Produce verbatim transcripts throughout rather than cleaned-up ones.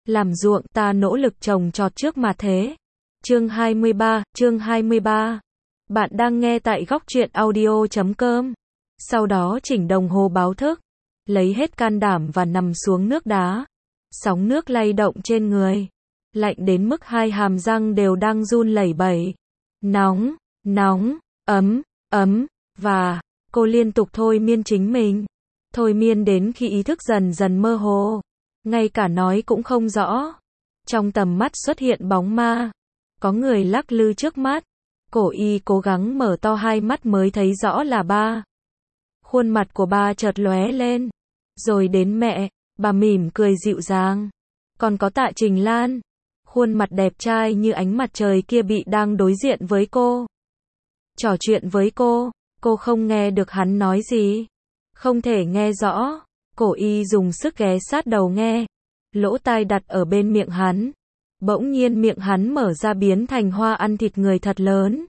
làm ruộng, ta nỗ lực trồng trọt trước mà thế. Chương hai mươi ba, chương hai mươi ba. Bạn đang nghe tại góc truyện audio chấm com. Sau đó chỉnh đồng hồ báo thức, lấy hết can đảm và nằm xuống nước đá. Sóng nước lay động trên người, lạnh đến mức hai hàm răng đều đang run lẩy bẩy. Nóng, nóng, ấm, ấm, và cô liên tục thôi miên chính mình. Thôi miên đến khi ý thức dần dần mơ hồ, ngay cả nói cũng không rõ. Trong tầm mắt xuất hiện bóng ma, có người lắc lư trước mắt. Cổ y cố gắng mở to hai mắt mới thấy rõ là ba. Khuôn mặt của ba chợt lóe lên, rồi đến mẹ. Bà mỉm cười dịu dàng. Còn có Tạ Trình Lan, khuôn mặt đẹp trai như ánh mặt trời kia bị đang đối diện với cô. Trò chuyện với cô, cô không nghe được hắn nói gì. Không thể nghe rõ. Cổ y dùng sức ghé sát đầu nghe, lỗ tai đặt ở bên miệng hắn. Bỗng nhiên miệng hắn mở ra biến thành hoa ăn thịt người thật lớn.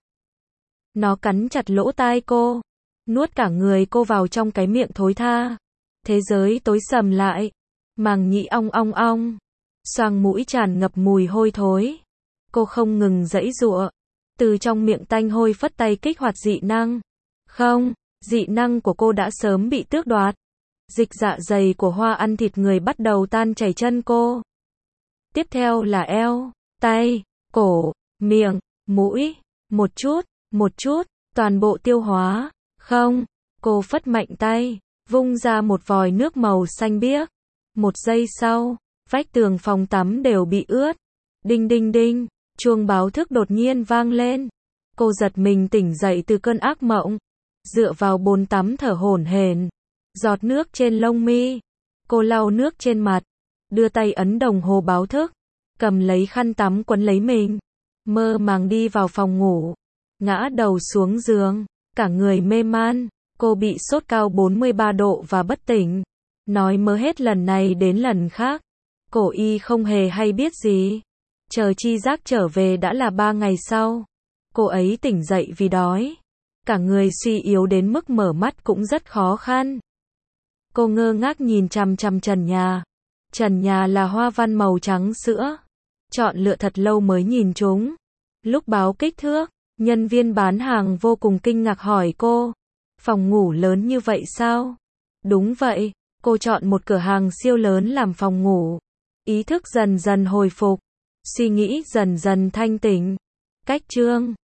Nó cắn chặt lỗ tai cô, nuốt cả người cô vào trong cái miệng thối tha. Thế giới tối sầm lại, màng nhĩ ong ong ong, xoang mũi tràn ngập mùi hôi thối. Cô không ngừng giãy giụa, từ trong miệng tanh hôi phất tay kích hoạt dị năng. Không, dị năng của cô đã sớm bị tước đoạt. Dịch dạ dày của hoa ăn thịt người bắt đầu tan chảy chân cô. Tiếp theo là eo, tay, cổ, miệng, mũi, một chút, một chút, toàn bộ tiêu hóa. Không, cô phất mạnh tay, vung ra một vòi nước màu xanh biếc. Một giây sau, vách tường phòng tắm đều bị ướt. Đinh đinh đinh, chuông báo thức đột nhiên vang lên. Cô giật mình tỉnh dậy từ cơn ác mộng, dựa vào bồn tắm thở hổn hển. Giọt nước trên lông mi, cô lau nước trên mặt, đưa tay ấn đồng hồ báo thức, cầm lấy khăn tắm quấn lấy mình, mơ màng đi vào phòng ngủ, ngã đầu xuống giường, cả người mê man. Cô bị sốt cao bốn mươi ba độ và bất tỉnh, nói mơ hết lần này đến lần khác. Cổ y không hề hay biết gì. Chờ chi giác trở về đã là ba ngày sau. Cô ấy tỉnh dậy vì đói, cả người suy yếu đến mức mở mắt cũng rất khó khăn. Cô ngơ ngác nhìn chằm chằm trần nhà. Trần nhà là hoa văn màu trắng sữa. Chọn lựa thật lâu mới nhìn chúng. Lúc báo kích thước, nhân viên bán hàng vô cùng kinh ngạc hỏi cô, phòng ngủ lớn như vậy sao? Đúng vậy, cô chọn một cửa hàng siêu lớn làm phòng ngủ. Ý thức dần dần hồi phục, suy nghĩ dần dần thanh tỉnh. Cách chương